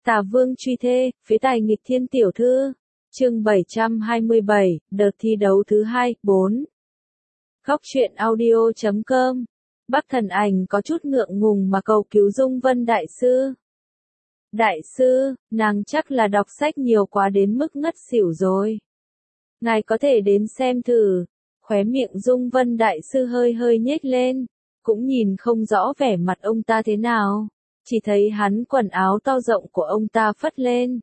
Tà Vương truy thê, phế tài nghịch thiên tiểu thư. Chương 727, đợt thi đấu thứ 2, 4. Góc truyện audio.com. Bắc Thần Ảnh có chút ngượng ngùng mà cầu cứu Dung Vân đại sư. Đại sư, nàng chắc là đọc sách nhiều quá đến mức ngất xỉu rồi. Ngài có thể đến xem thử. Khóe miệng Dung Vân đại sư hơi hơi nhếch lên, cũng nhìn không rõ vẻ mặt ông ta thế nào. Chỉ thấy hắn quần áo to rộng của ông ta phất lên.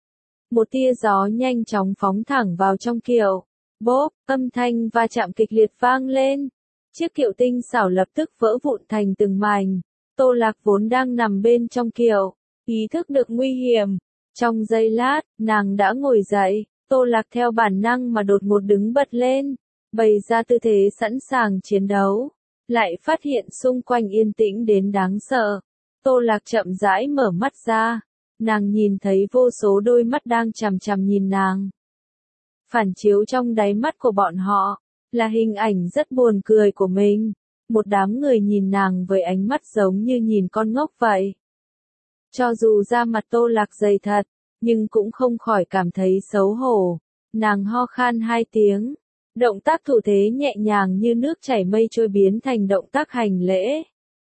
Một tia gió nhanh chóng phóng thẳng vào trong kiệu. Bốp, âm thanh va chạm kịch liệt vang lên. Chiếc kiệu tinh xảo lập tức vỡ vụn thành từng mảnh. Tô Lạc vốn đang nằm bên trong kiệu, ý thức được nguy hiểm. Trong giây lát, nàng đã ngồi dậy. Tô Lạc theo bản năng mà đột ngột đứng bật lên, bày ra tư thế sẵn sàng chiến đấu. Lại phát hiện xung quanh yên tĩnh đến đáng sợ. Tô Lạc chậm rãi mở mắt ra. Nàng nhìn thấy vô số đôi mắt đang chằm chằm nhìn nàng. Phản chiếu trong đáy mắt của bọn họ là hình ảnh rất buồn cười của mình. Một đám người nhìn nàng với ánh mắt giống như nhìn con ngốc vậy. Cho dù da mặt Tô Lạc dày thật, nhưng cũng không khỏi cảm thấy xấu hổ. Nàng ho khan 2 tiếng. Động tác thủ thế nhẹ nhàng như nước chảy mây trôi biến thành động tác hành lễ.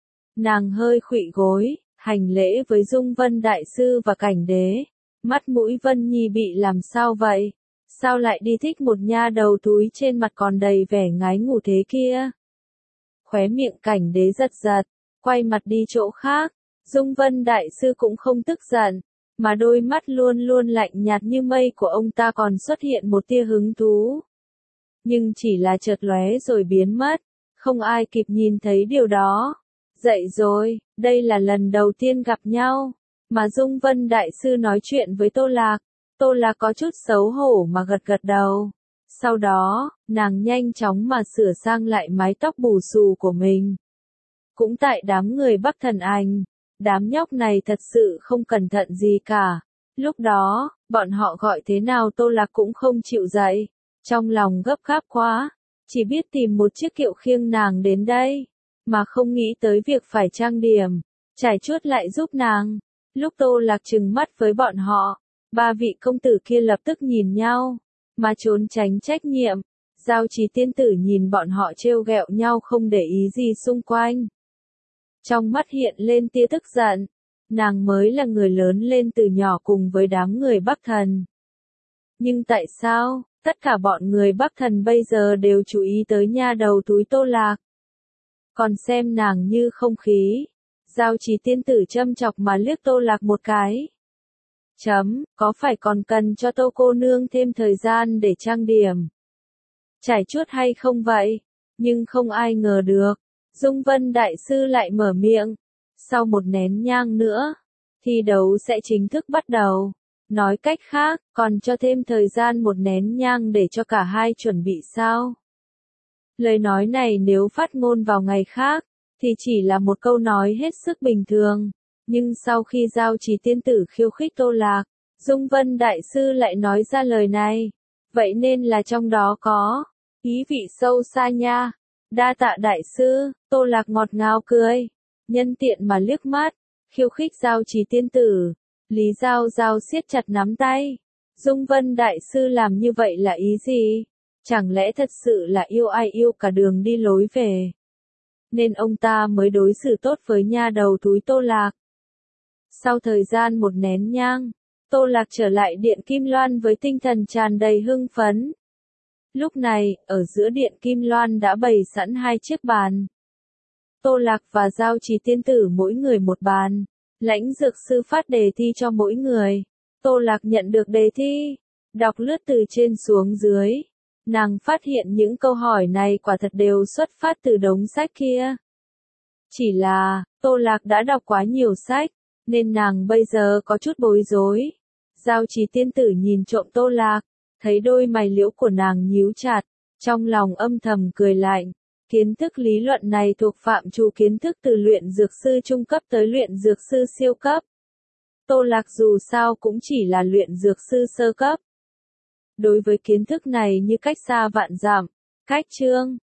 Nàng hơi khuỵu gối, hành lễ với Dung Vân đại sư và Cảnh Đế. Mắt mũi Vân Nhi bị làm sao vậy? Sao lại đi thích một nha đầu túi trên mặt còn đầy vẻ ngái ngủ thế kia? Khóe miệng Cảnh Đế giật giật, quay mặt đi chỗ khác. Dung Vân đại sư cũng không tức giận, mà đôi mắt luôn luôn lạnh nhạt như mây của ông ta còn xuất hiện một tia hứng thú. Nhưng chỉ là chợt lóe rồi biến mất, không ai kịp nhìn thấy điều đó. Dậy rồi, đây là lần đầu tiên gặp nhau, mà Dung Vân đại sư nói chuyện với Tô Lạc. Tô Lạc có chút xấu hổ mà gật gật đầu. Sau đó, nàng nhanh chóng mà sửa sang lại mái tóc bù xù của mình. Cũng tại đám người Bắc Thần Ảnh, đám nhóc này thật sự không cẩn thận gì cả. Lúc đó, bọn họ gọi thế nào Tô Lạc cũng không chịu dậy. Trong lòng gấp gáp quá, chỉ biết tìm một chiếc kiệu khiêng nàng đến đây, mà không nghĩ tới việc phải trang điểm, trải chuốt lại giúp nàng. Lúc Tô Lạc trừng mắt với bọn họ, 3 vị công tử kia lập tức nhìn nhau, mà trốn tránh trách nhiệm. Giao Trì tiên tử nhìn bọn họ trêu ghẹo nhau không để ý gì xung quanh. Trong mắt hiện lên tia tức giận, nàng mới là người lớn lên từ nhỏ cùng với đám người Bắc Thần. Nhưng tại sao, tất cả bọn người Bắc Thần bây giờ đều chú ý tới nha đầu túi Tô Lạc? Còn xem nàng như không khí. Giao Trì tiên tử châm chọc mà liếc Tô Lạc một cái. Có phải còn cần cho Tô cô nương thêm thời gian để trang điểm, trải chuốt hay không vậy? Nhưng không ai ngờ được, Dung Vân đại sư lại mở miệng. Sau một nén nhang nữa, thi đấu sẽ chính thức bắt đầu. Nói cách khác, còn cho thêm thời gian một nén nhang để cho cả hai chuẩn bị sao? Lời nói này nếu phát ngôn vào ngày khác, thì chỉ là một câu nói hết sức bình thường. Nhưng sau khi Giao Trì tiên tử khiêu khích Tô Lạc, Dung Vân đại sư lại nói ra lời này. Vậy nên là trong đó có ý vị sâu xa nha. Đa tạ đại sư. Tô Lạc ngọt ngào cười, nhân tiện mà liếc mắt, khiêu khích Giao Trì tiên tử. Lý Giao Giao siết chặt nắm tay. Dung Vân đại sư làm như vậy là ý gì? Chẳng lẽ thật sự là yêu ai yêu cả đường đi lối về, nên ông ta mới đối xử tốt với nha đầu túi Tô Lạc? Sau thời gian một nén nhang, Tô Lạc trở lại điện Kim Loan với tinh thần tràn đầy hưng phấn. Lúc này, ở giữa điện Kim Loan đã bày sẵn 2 chiếc bàn. Tô Lạc và Giao Trì tiên tử mỗi người một bàn. Lãnh dược sư phát đề thi cho mỗi người. Tô Lạc nhận được đề thi, đọc lướt từ trên xuống dưới. Nàng phát hiện những câu hỏi này quả thật đều xuất phát từ đống sách kia. Chỉ là, Tô Lạc đã đọc quá nhiều sách, nên nàng bây giờ có chút bối rối. Giao Trì tiên tử nhìn trộm Tô Lạc, thấy đôi mày liễu của nàng nhíu chặt, trong lòng âm thầm cười lạnh. Kiến thức lý luận này thuộc phạm trù kiến thức từ luyện dược sư trung cấp tới luyện dược sư siêu cấp. Tô Lạc dù sao cũng chỉ là luyện dược sư sơ cấp. Đối với kiến thức này như cách xa vạn dặm, cách chương,